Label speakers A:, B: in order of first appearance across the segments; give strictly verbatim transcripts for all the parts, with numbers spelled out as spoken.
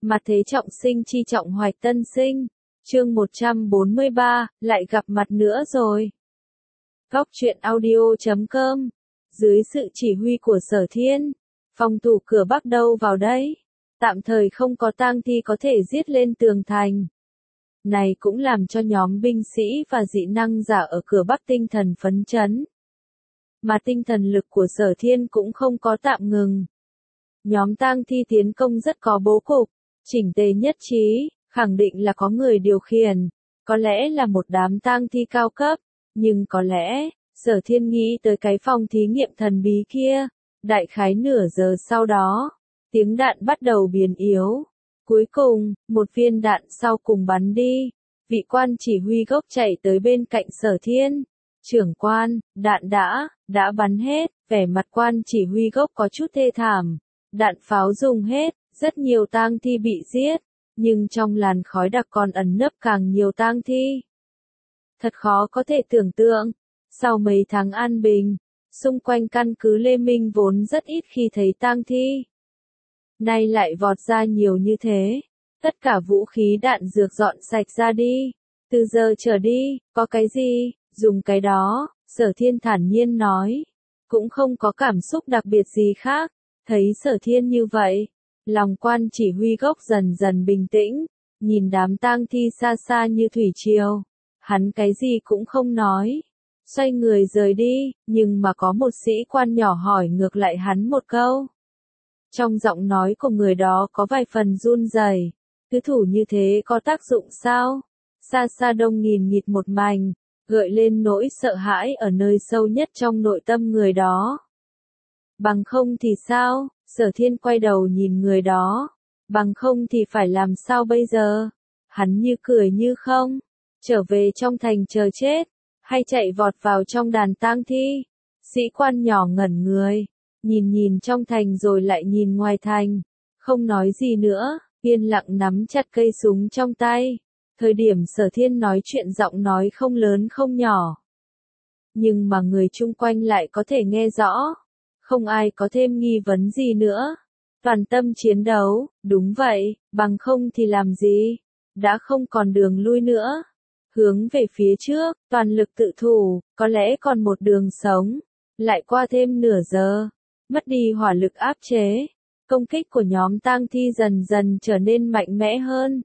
A: Mặt thế trọng sinh chi trọng hoạch tân sinh. Chương một trăm bốn mươi ba, lại gặp mặt nữa rồi. Góc truyện audio chấm com. Dưới sự chỉ huy của Sở Thiên, phòng thủ cửa Bắc đâu vào đấy. Tạm thời không có tang thi có thể giết lên tường thành. Này cũng làm cho nhóm binh sĩ và dị năng giả ở cửa Bắc tinh thần phấn chấn. Mà tinh thần lực của Sở Thiên cũng không có tạm ngừng. Nhóm tang thi tiến công rất có bố cục, chỉnh tề nhất trí, khẳng định là có người điều khiển, có lẽ là một đám tang thi cao cấp, nhưng có lẽ, Sở Thiên nghĩ tới cái phòng thí nghiệm thần bí kia. Đại khái nửa giờ sau đó, tiếng đạn bắt đầu biến yếu. Cuối cùng, một viên đạn sau cùng bắn đi. Vị quan chỉ huy gốc chạy tới bên cạnh Sở Thiên. Trưởng quan, đạn đã, đã bắn hết. Vẻ mặt quan chỉ huy gốc có chút thê thảm. Đạn pháo dùng hết, rất nhiều tang thi bị giết. Nhưng trong làn khói đặc còn ẩn nấp càng nhiều tang thi. Thật khó có thể tưởng tượng. Sau mấy tháng an bình, xung quanh căn cứ Lê Minh vốn rất ít khi thấy tang thi. Nay lại vọt ra nhiều như thế. Tất cả vũ khí đạn dược dọn sạch ra đi. Từ giờ trở đi, có cái gì, dùng cái đó, Sở Thiên thản nhiên nói. Cũng không có cảm xúc đặc biệt gì khác. Thấy Sở Thiên như vậy, lòng quan chỉ huy gốc dần dần bình tĩnh, nhìn đám tang thi xa xa như thủy triều. Hắn cái gì cũng không nói. Xoay người rời đi, nhưng mà có một sĩ quan nhỏ hỏi ngược lại hắn một câu. Trong giọng nói của người đó có vài phần run rẩy. Cứ thủ như thế có tác dụng sao? Xa xa đông nghìn nghịt một mảnh, gợi lên nỗi sợ hãi ở nơi sâu nhất trong nội tâm người đó. Bằng không thì sao? Sở Thiên quay đầu nhìn người đó. Bằng không thì phải làm sao bây giờ? Hắn như cười như không. Trở về trong thành chờ chết. Hay chạy vọt vào trong đàn tang thi. Sĩ quan nhỏ ngẩn người. Nhìn nhìn trong thành rồi lại nhìn ngoài thành. Không nói gì nữa. Yên lặng nắm chặt cây súng trong tay. Thời điểm Sở Thiên nói chuyện giọng nói không lớn không nhỏ. Nhưng mà người chung quanh lại có thể nghe rõ. Không ai có thêm nghi vấn gì nữa. Toàn tâm chiến đấu, đúng vậy, bằng không thì làm gì. Đã không còn đường lui nữa. Hướng về phía trước, toàn lực tự thủ, có lẽ còn một đường sống. Lại qua thêm nửa giờ, mất đi hỏa lực áp chế. Công kích của nhóm tang thi dần dần trở nên mạnh mẽ hơn.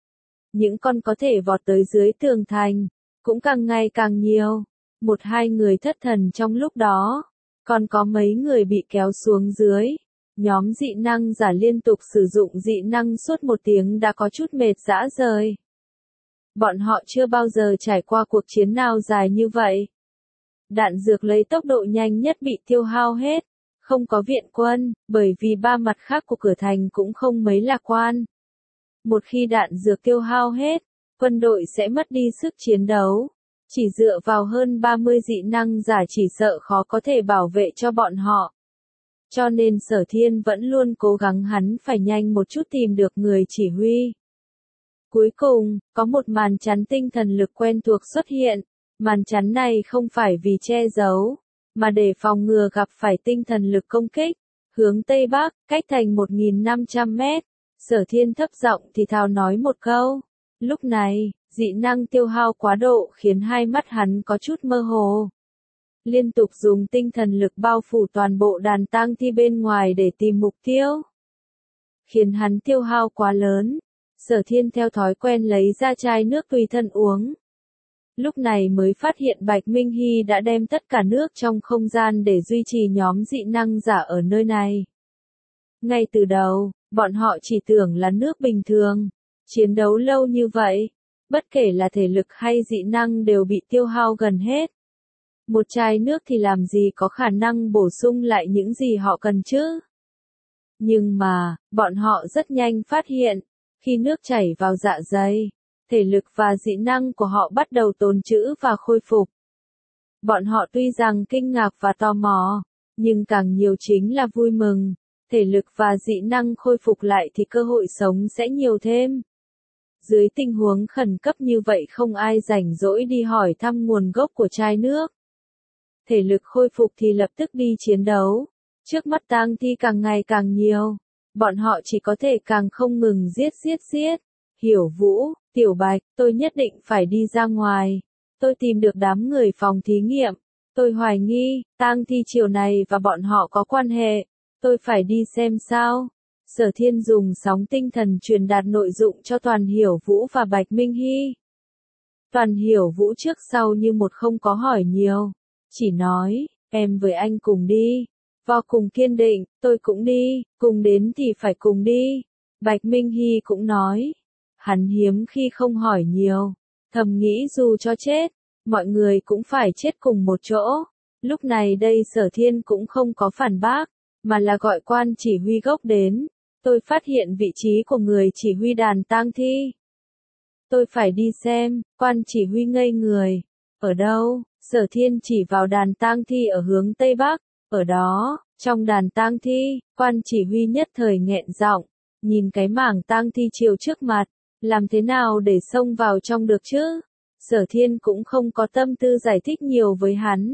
A: Những con có thể vọt tới dưới tường thành, cũng càng ngày càng nhiều. Một hai người thất thần trong lúc đó, còn có mấy người bị kéo xuống dưới. Nhóm dị năng giả liên tục sử dụng dị năng suốt một tiếng đã có chút mệt rã rời. Bọn họ chưa bao giờ trải qua cuộc chiến nào dài như vậy. Đạn dược lấy tốc độ nhanh nhất bị tiêu hao hết. Không có viện quân, bởi vì ba mặt khác của cửa thành cũng không mấy lạc quan. Một khi đạn dược tiêu hao hết, quân đội sẽ mất đi sức chiến đấu. Chỉ dựa vào hơn ba mươi dị năng giả chỉ sợ khó có thể bảo vệ cho bọn họ. Cho nên Sở Thiên vẫn luôn cố gắng hắn phải nhanh một chút tìm được người chỉ huy. Cuối cùng, có một màn chắn tinh thần lực quen thuộc xuất hiện. Màn chắn này không phải vì che giấu, mà để phòng ngừa gặp phải tinh thần lực công kích. Hướng Tây Bắc, cách thành một nghìn năm trăm mét. Sở Thiên thấp giọng thì thào nói một câu. Lúc này, dị năng tiêu hao quá độ khiến hai mắt hắn có chút mơ hồ. Liên tục dùng tinh thần lực bao phủ toàn bộ đàn tang thi bên ngoài để tìm mục tiêu. Khiến hắn tiêu hao quá lớn. Sở Thiên theo thói quen lấy ra chai nước tùy thân uống. Lúc này mới phát hiện Bạch Minh Hy đã đem tất cả nước trong không gian để duy trì nhóm dị năng giả ở nơi này. Ngay từ đầu, bọn họ chỉ tưởng là nước bình thường. Chiến đấu lâu như vậy, bất kể là thể lực hay dị năng đều bị tiêu hao gần hết. Một chai nước thì làm gì có khả năng bổ sung lại những gì họ cần chứ? Nhưng mà, bọn họ rất nhanh phát hiện, khi nước chảy vào dạ dày, thể lực và dị năng của họ bắt đầu tồn trữ và khôi phục. Bọn họ tuy rằng kinh ngạc và tò mò, nhưng càng nhiều chính là vui mừng. Thể lực và dị năng khôi phục lại thì cơ hội sống sẽ nhiều thêm. Dưới tình huống khẩn cấp như vậy không ai rảnh rỗi đi hỏi thăm nguồn gốc của chai nước. Thể lực khôi phục thì lập tức đi chiến đấu. Trước mắt tang thi càng ngày càng nhiều. bọn họ chỉ có thể càng không ngừng giết giết giết. Hiểu Vũ, Tiểu Bạch, tôi nhất định phải đi ra ngoài. Tôi tìm được đám người phòng thí nghiệm. Tôi hoài nghi, tang thi chiều này và bọn họ có quan hệ. Tôi phải đi xem sao. Sở Thiên dùng sóng tinh thần truyền đạt nội dụng cho Toàn Hiểu Vũ và Bạch Minh Hy. Toàn Hiểu Vũ trước sau như một không có hỏi nhiều. Chỉ nói, em với anh cùng đi. Vô cùng kiên định, tôi cũng đi, cùng đến thì phải cùng đi. Bạch Minh Hy cũng nói. Hắn hiếm khi không hỏi nhiều. Thầm nghĩ dù cho chết, mọi người cũng phải chết cùng một chỗ. Lúc này đây Sở Thiên cũng không có phản bác, mà là gọi quan chỉ huy gốc đến. Tôi phát hiện vị trí của người chỉ huy đàn tang thi. Tôi phải đi xem, quan chỉ huy ngây người. Ở đâu? Sở Thiên chỉ vào đàn tang thi ở hướng Tây Bắc. Ở đó, trong đàn tang thi, quan chỉ huy nhất thời nghẹn giọng, nhìn cái mảng tang thi chiều trước mặt, làm thế nào để xông vào trong được chứ? Sở Thiên cũng không có tâm tư giải thích nhiều với hắn.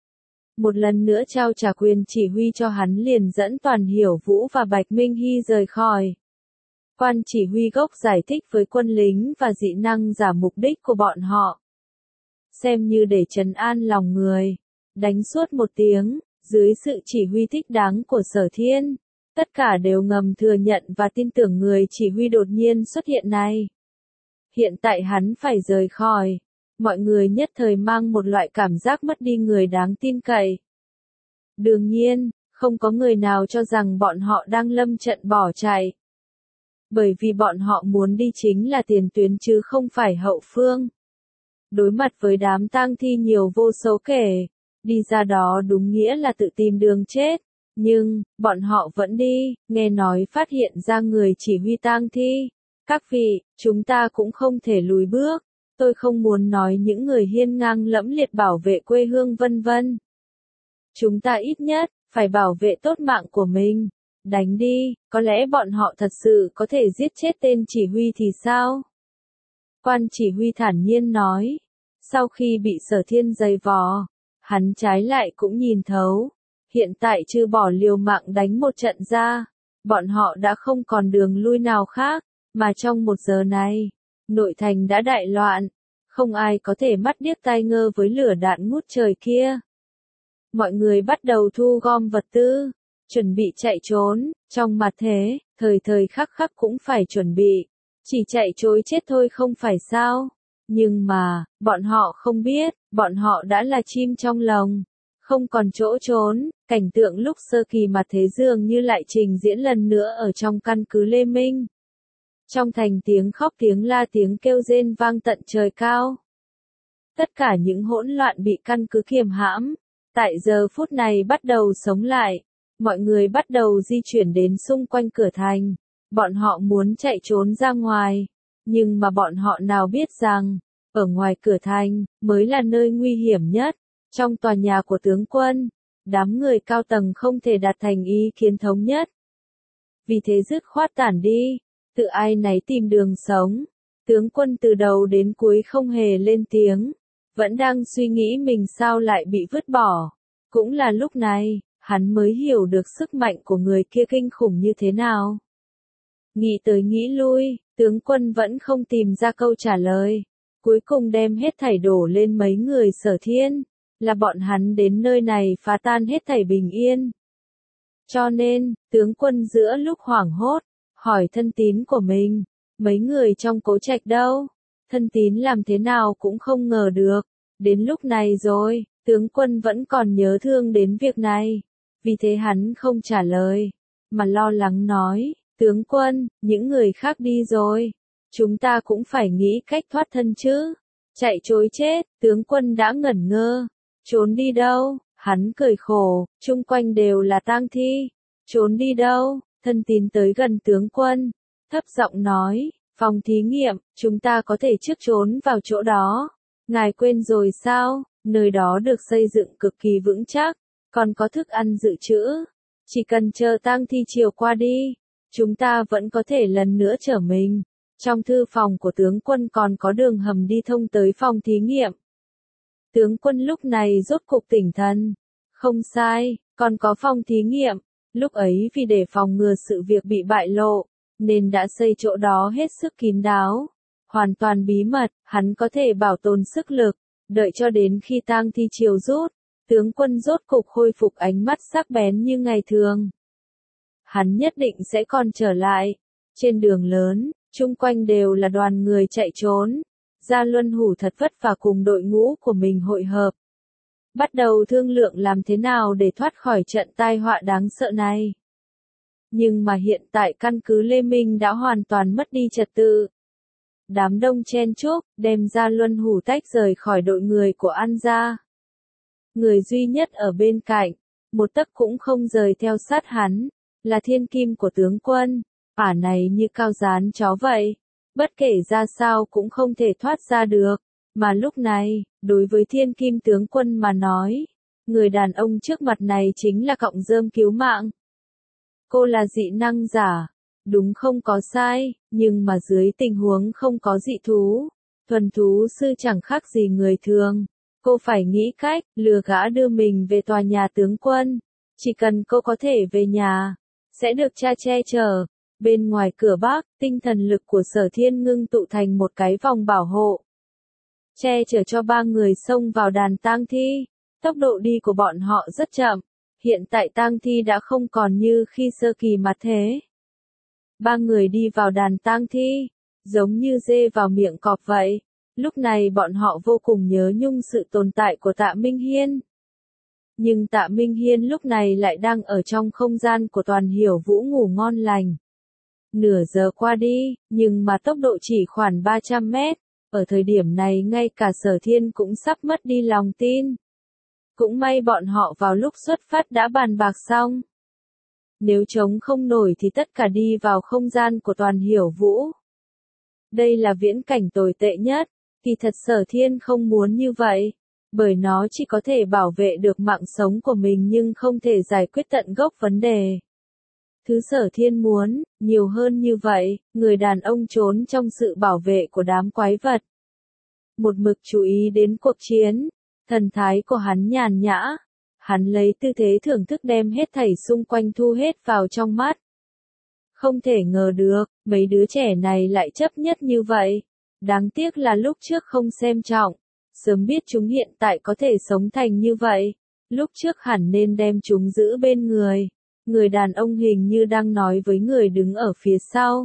A: Một lần nữa trao trả quyền chỉ huy cho hắn liền dẫn Toàn Hiểu Vũ và Bạch Minh Hy rời khỏi. Quan chỉ huy gốc giải thích với quân lính và dị năng giả mục đích của bọn họ. Xem như để trấn an lòng người. Đánh suốt một tiếng, dưới sự chỉ huy thích đáng của Sở Thiên, tất cả đều ngầm thừa nhận và tin tưởng người chỉ huy đột nhiên xuất hiện này. Hiện tại hắn phải rời khỏi. Mọi người nhất thời mang một loại cảm giác mất đi người đáng tin cậy. Đương nhiên, không có người nào cho rằng bọn họ đang lâm trận bỏ chạy. Bởi vì bọn họ muốn đi chính là tiền tuyến chứ không phải hậu phương. Đối mặt với đám tang thi nhiều vô số kể, đi ra đó đúng nghĩa là tự tìm đường chết. Nhưng, bọn họ vẫn đi, nghe nói phát hiện ra người chỉ huy tang thi. Các vị, chúng ta cũng không thể lùi bước. Tôi không muốn nói những người hiên ngang lẫm liệt bảo vệ quê hương vân vân. Chúng ta ít nhất, phải bảo vệ tốt mạng của mình. Đánh đi, có lẽ bọn họ thật sự có thể giết chết tên chỉ huy thì sao? Quan chỉ huy thản nhiên nói. Sau khi bị Sở Thiên giày vò, hắn trái lại cũng nhìn thấu. Hiện tại trừ bỏ liều mạng đánh một trận ra, bọn họ đã không còn đường lui nào khác, mà trong một giờ này, nội thành đã đại loạn, không ai có thể mắt điếc tai ngơ với lửa đạn ngút trời kia. Mọi người bắt đầu thu gom vật tư, chuẩn bị chạy trốn, trong mặt thế, thời thời khắc khắc cũng phải chuẩn bị, chỉ chạy trối chết thôi không phải sao. Nhưng mà, bọn họ không biết, bọn họ đã là chim trong lồng, không còn chỗ trốn. Cảnh tượng lúc sơ kỳ mặt thế dường như lại trình diễn lần nữa ở trong căn cứ Lê Minh. Trong thành tiếng khóc tiếng la tiếng kêu rên vang tận trời cao. Tất cả những hỗn loạn bị căn cứ kiềm hãm, tại giờ phút này bắt đầu sống lại. Mọi người bắt đầu di chuyển đến xung quanh cửa thành. Bọn họ muốn chạy trốn ra ngoài. Nhưng mà bọn họ nào biết rằng, ở ngoài cửa thành, mới là nơi nguy hiểm nhất. Trong tòa nhà của tướng quân, đám người cao tầng không thể đạt thành ý kiến thống nhất. Vì thế dứt khoát tản đi, tự ai nấy tìm đường sống. Tướng quân từ đầu đến cuối không hề lên tiếng, vẫn đang suy nghĩ mình sao lại bị vứt bỏ. Cũng là lúc này, hắn mới hiểu được sức mạnh của người kia kinh khủng như thế nào. Nghĩ tới nghĩ lui, tướng quân vẫn không tìm ra câu trả lời. Cuối cùng đem hết thảy đổ lên mấy người Sở Thiên, là bọn hắn đến nơi này phá tan hết thảy bình yên. Cho nên, tướng quân giữa lúc hoảng hốt, hỏi thân tín của mình, mấy người trong Cố Trạch đâu? Thân tín làm thế nào cũng không ngờ được. Đến lúc này rồi, tướng quân vẫn còn nhớ thương đến việc này. Vì thế hắn không trả lời, mà lo lắng nói, tướng quân, những người khác đi rồi. Chúng ta cũng phải nghĩ cách thoát thân chứ. Chạy trối chết, tướng quân đã ngẩn ngơ. Trốn đi đâu? Hắn cười khổ, chung quanh đều là tang thi. Trốn đi đâu? Thân tín tới gần tướng quân, thấp giọng nói, phòng thí nghiệm, chúng ta có thể trước trốn vào chỗ đó. Ngài quên rồi sao? Nơi đó được xây dựng cực kỳ vững chắc, còn có thức ăn dự trữ. Chỉ cần chờ tang thi chiều qua đi, chúng ta vẫn có thể lần nữa trở mình. Trong thư phòng của tướng quân còn có đường hầm đi thông tới phòng thí nghiệm. Tướng quân lúc này rốt cục tỉnh thần. Không sai, còn có phòng thí nghiệm. Lúc ấy vì để phòng ngừa sự việc bị bại lộ, nên đã xây chỗ đó hết sức kín đáo, hoàn toàn bí mật, hắn có thể bảo tồn sức lực, đợi cho đến khi tang thi chiều rút, tướng quân rốt cục khôi phục ánh mắt sắc bén như ngày thường. Hắn nhất định sẽ còn trở lại. Trên đường lớn, chung quanh đều là đoàn người chạy trốn. Gia Luân Hủ thật vất vả cùng đội ngũ của mình hội hợp. Bắt đầu thương lượng làm thế nào để thoát khỏi trận tai họa đáng sợ này. Nhưng mà hiện tại căn cứ Lê Minh đã hoàn toàn mất đi trật tự. Đám đông chen chúc, đem Gia Luân Hủ tách rời khỏi đội người của An gia. Người duy nhất ở bên cạnh, một tấc cũng không rời theo sát hắn, là thiên kim của tướng quân. Ả này như cao dán chó vậy, bất kể ra sao cũng không thể thoát ra được. Mà lúc này, đối với thiên kim tướng quân mà nói, người đàn ông trước mặt này chính là cọng rơm cứu mạng. Cô là dị năng giả, đúng không có sai, nhưng mà dưới tình huống không có dị thú, thuần thú sư chẳng khác gì người thường. Cô phải nghĩ cách, lừa gã đưa mình về tòa nhà tướng quân. Chỉ cần cô có thể về nhà, sẽ được cha che chở. Bên ngoài cửa Bắc, tinh thần lực của Sở Thiên ngưng tụ thành một cái vòng bảo hộ. Che chở cho ba người xông vào đàn tang thi. Tốc độ đi của bọn họ rất chậm. Hiện tại tang thi đã không còn như khi sơ kỳ mà thế. Ba người đi vào đàn tang thi, giống như dê vào miệng cọp vậy. Lúc này bọn họ vô cùng nhớ nhung sự tồn tại của Tạ Minh Hiên. Nhưng Tạ Minh Hiên lúc này lại đang ở trong không gian của Toàn Hiểu Vũ ngủ ngon lành. Nửa giờ qua đi, nhưng mà tốc độ chỉ khoảng ba trăm mét. Ở thời điểm này ngay cả Sở Thiên cũng sắp mất đi lòng tin. Cũng may bọn họ vào lúc xuất phát đã bàn bạc xong. Nếu chống không nổi thì tất cả đi vào không gian của Toàn Hiểu Vũ. Đây là viễn cảnh tồi tệ nhất. Thì thật Sở Thiên không muốn như vậy, bởi nó chỉ có thể bảo vệ được mạng sống của mình nhưng không thể giải quyết tận gốc vấn đề. Thứ Sở Thiên muốn, nhiều hơn như vậy, người đàn ông trốn trong sự bảo vệ của đám quái vật. Một mực chú ý đến cuộc chiến, thần thái của hắn nhàn nhã, hắn lấy tư thế thưởng thức đem hết thảy xung quanh thu hết vào trong mắt. Không thể ngờ được, mấy đứa trẻ này lại chấp nhất như vậy. Đáng tiếc là lúc trước không xem trọng, sớm biết chúng hiện tại có thể sống thành như vậy, lúc trước hẳn nên đem chúng giữ bên người. Người đàn ông hình như đang nói với người đứng ở phía sau.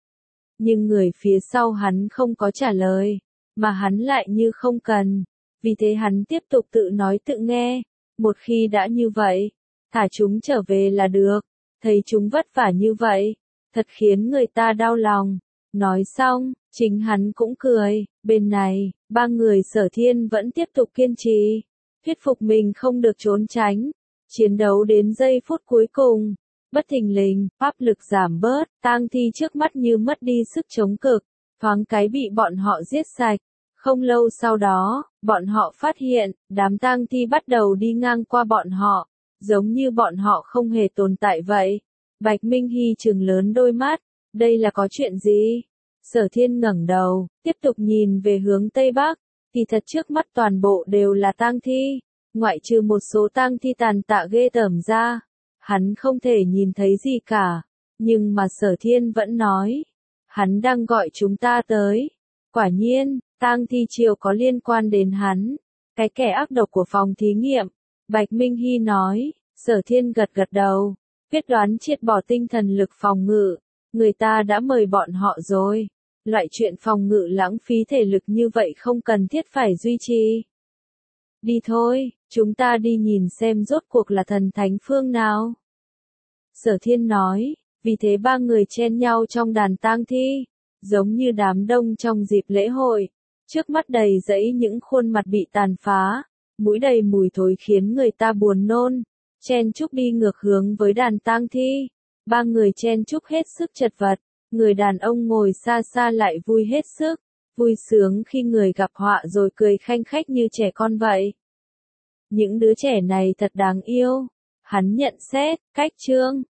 A: Nhưng người phía sau hắn không có trả lời, mà hắn lại như không cần, vì thế hắn tiếp tục tự nói tự nghe, một khi đã như vậy, thả chúng trở về là được, thấy chúng vất vả như vậy, thật khiến người ta đau lòng. Nói xong, chính hắn cũng cười, bên này, ba người Sở Thiên vẫn tiếp tục kiên trì, thuyết phục mình không được trốn tránh, chiến đấu đến giây phút cuối cùng, bất thình lình, pháp lực giảm bớt, tang thi trước mắt như mất đi sức chống cực, thoáng cái bị bọn họ giết sạch. Không lâu sau đó, bọn họ phát hiện, đám tang thi bắt đầu đi ngang qua bọn họ, giống như bọn họ không hề tồn tại vậy. Bạch Minh Hy trừng lớn đôi mắt. Đây là có chuyện gì? Sở Thiên ngẩng đầu, tiếp tục nhìn về hướng Tây Bắc, thì thật trước mắt toàn bộ đều là tang thi, ngoại trừ một số tang thi tàn tạ ghê tởm ra, hắn không thể nhìn thấy gì cả, nhưng mà Sở Thiên vẫn nói, hắn đang gọi chúng ta tới. Quả nhiên, tang thi triều có liên quan đến hắn, cái kẻ ác độc của phòng thí nghiệm. Bạch Minh Hy nói. Sở Thiên gật gật đầu, quyết đoán triệt bỏ tinh thần lực phòng ngự. Người ta đã mời bọn họ rồi. Loại chuyện phòng ngự lãng phí thể lực như vậy không cần thiết phải duy trì. Đi thôi, chúng ta đi nhìn xem rốt cuộc là thần thánh phương nào. Sở Thiên nói, vì thế ba người chen nhau trong đàn tang thi, giống như đám đông trong dịp lễ hội. Trước mắt đầy dẫy những khuôn mặt bị tàn phá, mũi đầy mùi thối khiến người ta buồn nôn. Chen chúc đi ngược hướng với đàn tang thi. Ba người chen chúc hết sức chật vật, người đàn ông ngồi xa xa lại vui hết sức, vui sướng khi người gặp họa rồi cười khanh khách như trẻ con vậy. Những đứa trẻ này thật đáng yêu. Hắn nhận xét, cách chương,